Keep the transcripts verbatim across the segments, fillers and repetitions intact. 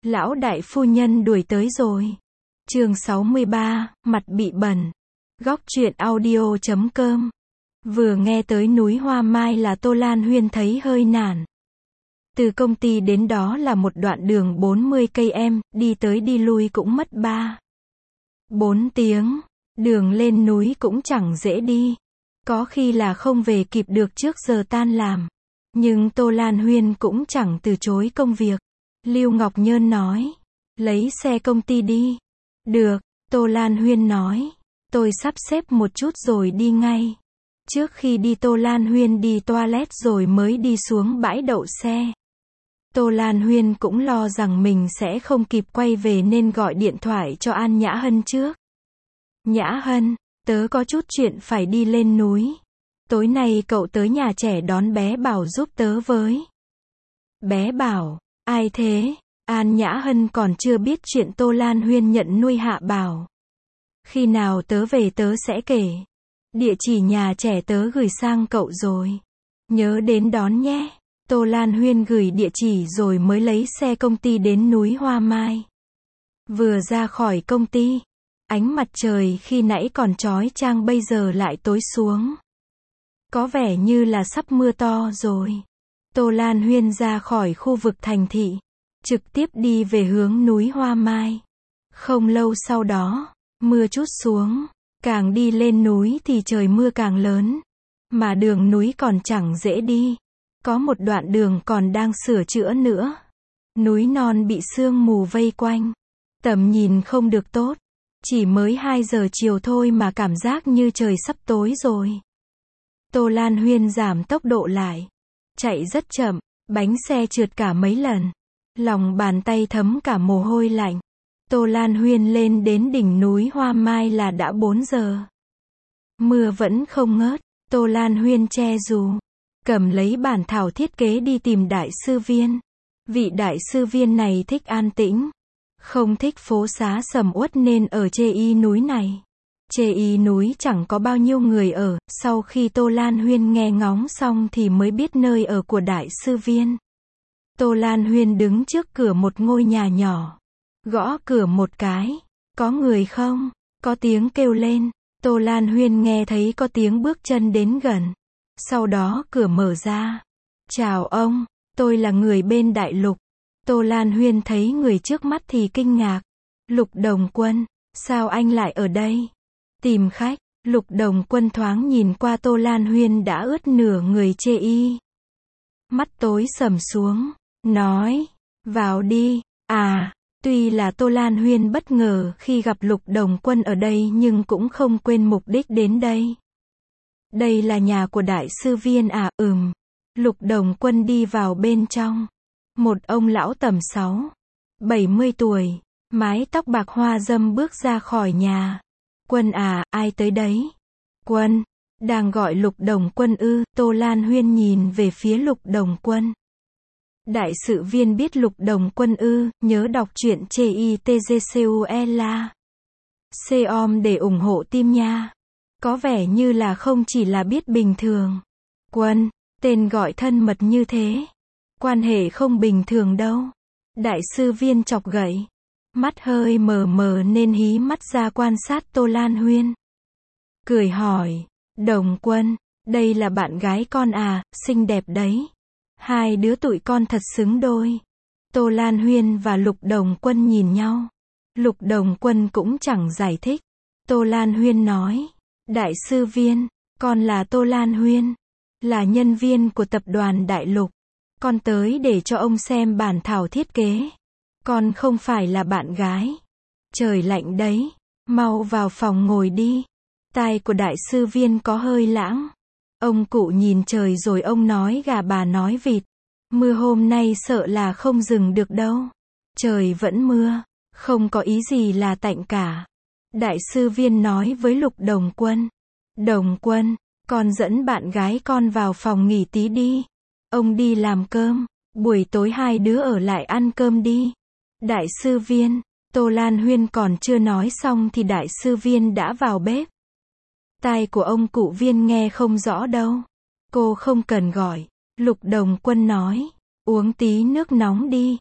Lão đại phu nhân đuổi tới rồi. Chương sáu mươi ba, mặt bị bẩn. Góc truyện audio chấm com. Vừa nghe tới núi Hoa Mai là Tô Lan Huyên thấy hơi nản. Từ công ty đến đó là một đoạn đường bốn mươi cây em, đi tới đi lui cũng mất ba bốn tiếng. Đường lên núi cũng chẳng dễ đi. Có khi là không về kịp được trước giờ tan làm. Nhưng Tô Lan Huyên cũng chẳng từ chối công việc. Lưu Ngọc Nhơn nói, lấy xe công ty đi. Được, Tô Lan Huyên nói, tôi sắp xếp một chút rồi đi ngay. Trước khi đi Tô Lan Huyên đi toilet rồi mới đi xuống bãi đậu xe. Tô Lan Huyên cũng lo rằng mình sẽ không kịp quay về nên gọi điện thoại cho An Nhã Hân trước. Nhã Hân, tớ có chút chuyện phải đi lên núi. Tối nay cậu tới nhà trẻ đón bé Bảo giúp tớ với. Bé Bảo, ai thế? An Nhã Hân còn chưa biết chuyện Tô Lan Huyên nhận nuôi Hạ Bảo. Khi nào tớ về tớ sẽ kể. Địa chỉ nhà trẻ tớ gửi sang cậu rồi. Nhớ đến đón nhé. Tô Lan Huyên gửi địa chỉ rồi mới lấy xe công ty đến núi Hoa Mai. Vừa ra khỏi công ty, ánh mặt trời khi nãy còn chói chang bây giờ lại tối xuống. Có vẻ như là sắp mưa to rồi. Tô Lan Huyên ra khỏi khu vực thành thị, trực tiếp đi về hướng núi Hoa Mai. Không lâu sau đó, mưa trút xuống. Càng đi lên núi thì trời mưa càng lớn. Mà đường núi còn chẳng dễ đi. Có một đoạn đường còn đang sửa chữa nữa. Núi non bị sương mù vây quanh. Tầm nhìn không được tốt. Chỉ mới hai giờ chiều thôi mà cảm giác như trời sắp tối rồi. Tô Lan Huyên giảm tốc độ lại. Chạy rất chậm, bánh xe trượt cả mấy lần. Lòng bàn tay thấm cả mồ hôi lạnh. Tô Lan Huyên lên đến đỉnh núi Hoa Mai là đã bốn giờ. Mưa vẫn không ngớt. Tô Lan Huyên che dù, cầm lấy bản thảo thiết kế đi tìm đại sư Viên. Vị đại sư Viên này thích an tĩnh, không thích phố xá sầm uất nên ở chê y núi này. Chê y núi chẳng có bao nhiêu người ở. Sau khi Tô Lan Huyên nghe ngóng xong thì mới biết nơi ở của đại sư Viên. Tô Lan Huyên đứng trước cửa một ngôi nhà nhỏ. Gõ cửa một cái. Có người không? Có tiếng kêu lên. Tô Lan Huyên nghe thấy có tiếng bước chân đến gần. Sau đó cửa mở ra. Chào ông, tôi là người bên Đại Lục. Tô Lan Huyên thấy người trước mắt thì kinh ngạc. Lục Đồng Quân, sao anh lại ở đây? Tìm khách. Lục Đồng Quân thoáng nhìn qua Tô Lan Huyên đã ướt nửa người chê y. Mắt tối sầm xuống, nói, vào đi. À, tuy là Tô Lan Huyên bất ngờ khi gặp Lục Đồng Quân ở đây nhưng cũng không quên mục đích đến đây. Đây là nhà của đại sư Viên à? Ừm. Lục Đồng Quân đi vào bên trong. Một ông lão tầm sáu, bảy mươi tuổi, mái tóc bạc hoa râm bước ra khỏi nhà. Quân à, ai tới đấy? Quân, đang gọi Lục Đồng Quân ư? Tô Lan Huyên nhìn về phía Lục Đồng Quân. Đại sự Viên biết Lục Đồng Quân ư? Nhớ đọc truyện chê i tê giê xê u e com để ủng hộ team nha. Có vẻ như là không chỉ là biết bình thường. Quân, tên gọi thân mật như thế. Quan hệ không bình thường đâu. Đại sư Viên chọc gậy. Mắt hơi mờ mờ nên hí mắt ra quan sát Tô Lan Huyên. Cười hỏi, Đồng Quân, đây là bạn gái con à? Xinh đẹp đấy. Hai đứa tụi con thật xứng đôi. Tô Lan Huyên và Lục Đồng Quân nhìn nhau. Lục Đồng Quân cũng chẳng giải thích. Tô Lan Huyên nói, đại sư Viên, con là Tô Lan Huyên, là nhân viên của tập đoàn Đại Lục. Con tới để cho ông xem bản thảo thiết kế. Con không phải là bạn gái. Trời lạnh đấy, mau vào phòng ngồi đi. Tai của đại sư Viên có hơi lãng. Ông cụ nhìn trời rồi ông nói gà bà nói vịt. Mưa hôm nay sợ là không dừng được đâu. Trời vẫn mưa, không có ý gì là tạnh cả. Đại sư Viên nói với Lục Đồng Quân. Đồng Quân, con dẫn bạn gái con vào phòng nghỉ tí đi. Ông đi làm cơm, buổi tối hai đứa ở lại ăn cơm đi. Đại sư Viên, Tô Lan Huyên còn chưa nói xong thì đại sư Viên đã vào bếp. Tai của ông cụ Viên nghe không rõ đâu. Cô không cần gọi. Lục Đồng Quân nói, uống tí nước nóng đi.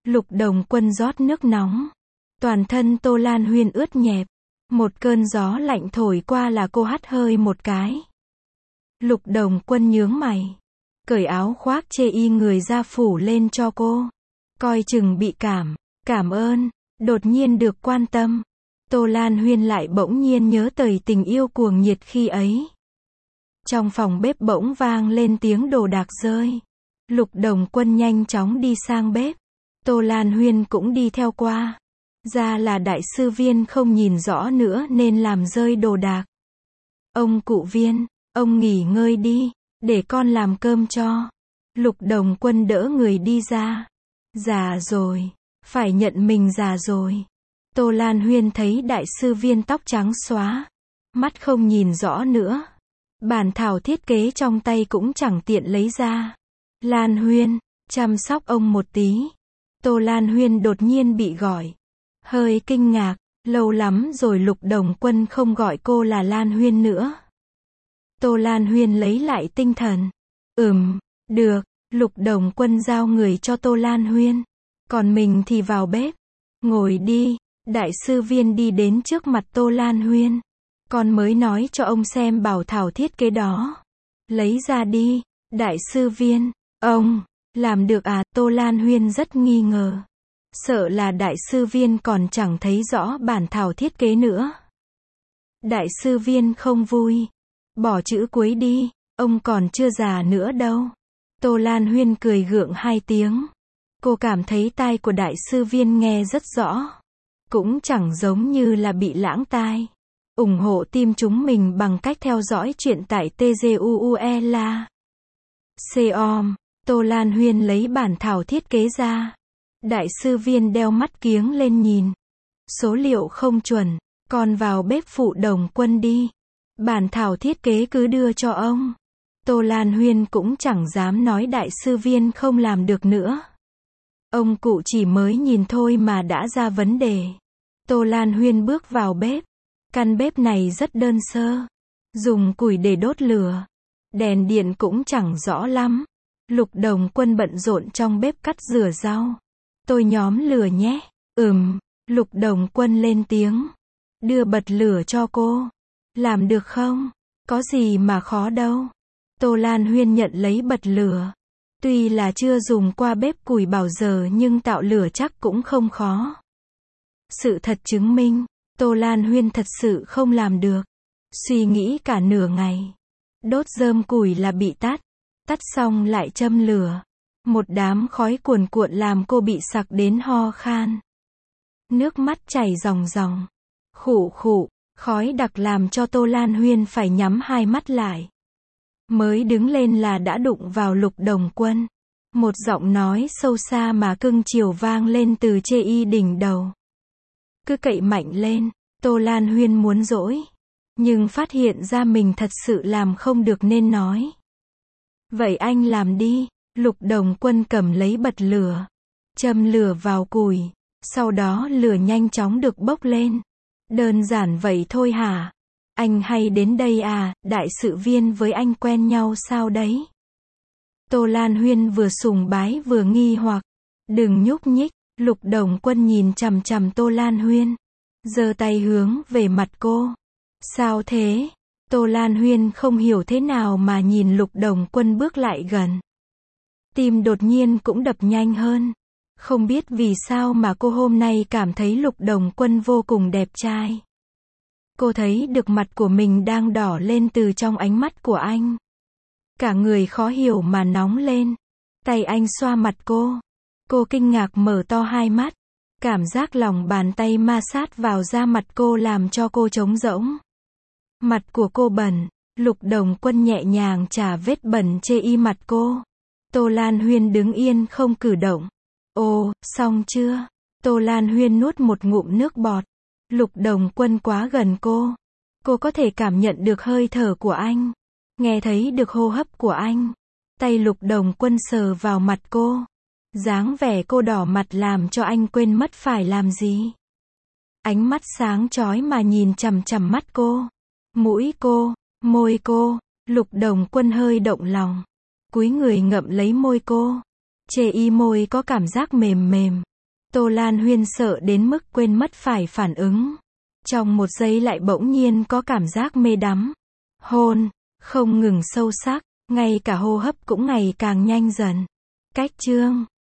Lục Đồng Quân rót nước nóng. Toàn thân Tô Lan Huyên ướt nhẹp. Một cơn gió lạnh thổi qua là cô hắt hơi một cái. Lục Đồng Quân nhướng mày. Cởi áo khoác chê y người ra phủ lên cho cô. Coi chừng bị cảm. Cảm ơn. Đột nhiên được quan tâm. Tô Lan Huyên lại bỗng nhiên nhớ tới tình yêu cuồng nhiệt khi ấy. Trong phòng bếp bỗng vang lên tiếng đồ đạc rơi. Lục Đồng Quân nhanh chóng đi sang bếp. Tô Lan Huyên cũng đi theo qua. Ra là đại sư Viên không nhìn rõ nữa nên làm rơi đồ đạc. Ông cụ Viên, ông nghỉ ngơi đi, để con làm cơm cho. Lục Đồng Quân đỡ người đi ra. Già rồi, phải nhận mình già rồi. Tô Lan Huyên thấy đại sư Viên tóc trắng xóa, mắt không nhìn rõ nữa. Bản thảo thiết kế trong tay cũng chẳng tiện lấy ra. Lan Huyên, chăm sóc ông một tí. Tô Lan Huyên đột nhiên bị gọi. Hơi kinh ngạc, lâu lắm rồi Lục Đồng Quân không gọi cô là Lan Huyên nữa. Tô Lan Huyên lấy lại tinh thần. Ừm, được, Lục Đồng Quân giao người cho Tô Lan Huyên. Còn mình thì vào bếp. Ngồi đi, đại sư Viên đi đến trước mặt Tô Lan Huyên. Con mới nói cho ông xem bảo thảo thiết kế đó. Lấy ra đi, đại sư Viên. Ông, làm được à? Tô Lan Huyên rất nghi ngờ. Sợ là đại sư Viên còn chẳng thấy rõ bản thảo thiết kế nữa. Đại sư Viên không vui. Bỏ chữ cuối đi, ông còn chưa già nữa đâu. Tô Lan Huyên cười gượng hai tiếng. Cô cảm thấy tai của đại sư Viên nghe rất rõ. Cũng chẳng giống như là bị lãng tai. Ủng hộ team chúng mình bằng cách theo dõi chuyện tại tê giê u u e la. Com. Tô Lan Huyên lấy bản thảo thiết kế ra. Đại sư Viên đeo mắt kiếng lên nhìn. Số liệu không chuẩn, con vào bếp phụ Đồng Quân đi. Bản thảo thiết kế cứ đưa cho ông. Tô Lan Huyên cũng chẳng dám nói đại sư Viên không làm được nữa. Ông cụ chỉ mới nhìn thôi mà đã ra vấn đề. Tô Lan Huyên bước vào bếp. Căn bếp này rất đơn sơ. Dùng củi để đốt lửa. Đèn điện cũng chẳng rõ lắm. Lục Đồng Quân bận rộn trong bếp cắt rửa rau. Tôi nhóm lửa nhé. Ừm, Lục Đồng Quân lên tiếng. Đưa bật lửa cho cô. Làm được không? Có gì mà khó đâu. Tô Lan Huyên nhận lấy bật lửa. Tuy là chưa dùng qua bếp củi bảo giờ nhưng tạo lửa chắc cũng không khó. Sự thật chứng minh, Tô Lan Huyên thật sự không làm được. Suy nghĩ cả nửa ngày. Đốt rơm củi là bị tắt. Tắt xong lại châm lửa. Một đám khói cuồn cuộn làm cô bị sặc đến ho khan. Nước mắt chảy ròng ròng. Khụ khụ, khói đặc làm cho Tô Lan Huyên phải nhắm hai mắt lại. Mới đứng lên là đã đụng vào Lục Đồng Quân. Một giọng nói sâu xa mà cưng chiều vang lên từ chê y đỉnh đầu. Cứ cậy mạnh lên, Tô Lan Huyên muốn dỗi. Nhưng phát hiện ra mình thật sự làm không được nên nói. Vậy anh làm đi. Lục Đồng Quân cầm lấy bật lửa. Châm lửa vào củi. Sau đó lửa nhanh chóng được bốc lên. Đơn giản vậy thôi hả? Anh hay đến đây à? Đại sự Viên với anh quen nhau sao đấy? Tô Lan Huyên vừa sùng bái vừa nghi hoặc. Đừng nhúc nhích. Lục Đồng Quân nhìn chằm chằm Tô Lan Huyên. Giơ tay hướng về mặt cô. Sao thế? Tô Lan Huyên không hiểu thế nào mà nhìn Lục Đồng Quân bước lại gần. Tim đột nhiên cũng đập nhanh hơn. Không biết vì sao mà cô hôm nay cảm thấy Lục Đồng Quân vô cùng đẹp trai. Cô thấy được mặt của mình đang đỏ lên từ trong ánh mắt của anh. Cả người khó hiểu mà nóng lên. Tay anh xoa mặt cô. Cô kinh ngạc mở to hai mắt. Cảm giác lòng bàn tay ma sát vào da mặt cô làm cho cô trống rỗng. Mặt của cô bẩn. Lục Đồng Quân nhẹ nhàng chà vết bẩn chê y mặt cô. Tô Lan Huyên đứng yên không cử động. Ồ, xong chưa? Tô Lan Huyên nuốt một ngụm nước bọt. Lục Đồng Quân quá gần cô. Cô có thể cảm nhận được hơi thở của anh. Nghe thấy được hô hấp của anh. Tay Lục Đồng Quân sờ vào mặt cô. Dáng vẻ cô đỏ mặt làm cho anh quên mất phải làm gì. Ánh mắt sáng chói mà nhìn chằm chằm mắt cô. Mũi cô, môi cô. Lục Đồng Quân hơi động lòng. Cúi người ngậm lấy môi cô. Chê y môi có cảm giác mềm mềm. Tô Lan Huyên sợ đến mức quên mất phải phản ứng. Trong một giây lại bỗng nhiên có cảm giác mê đắm. Hôn, không ngừng sâu sắc, ngay cả hô hấp cũng ngày càng nhanh dần. Cách chương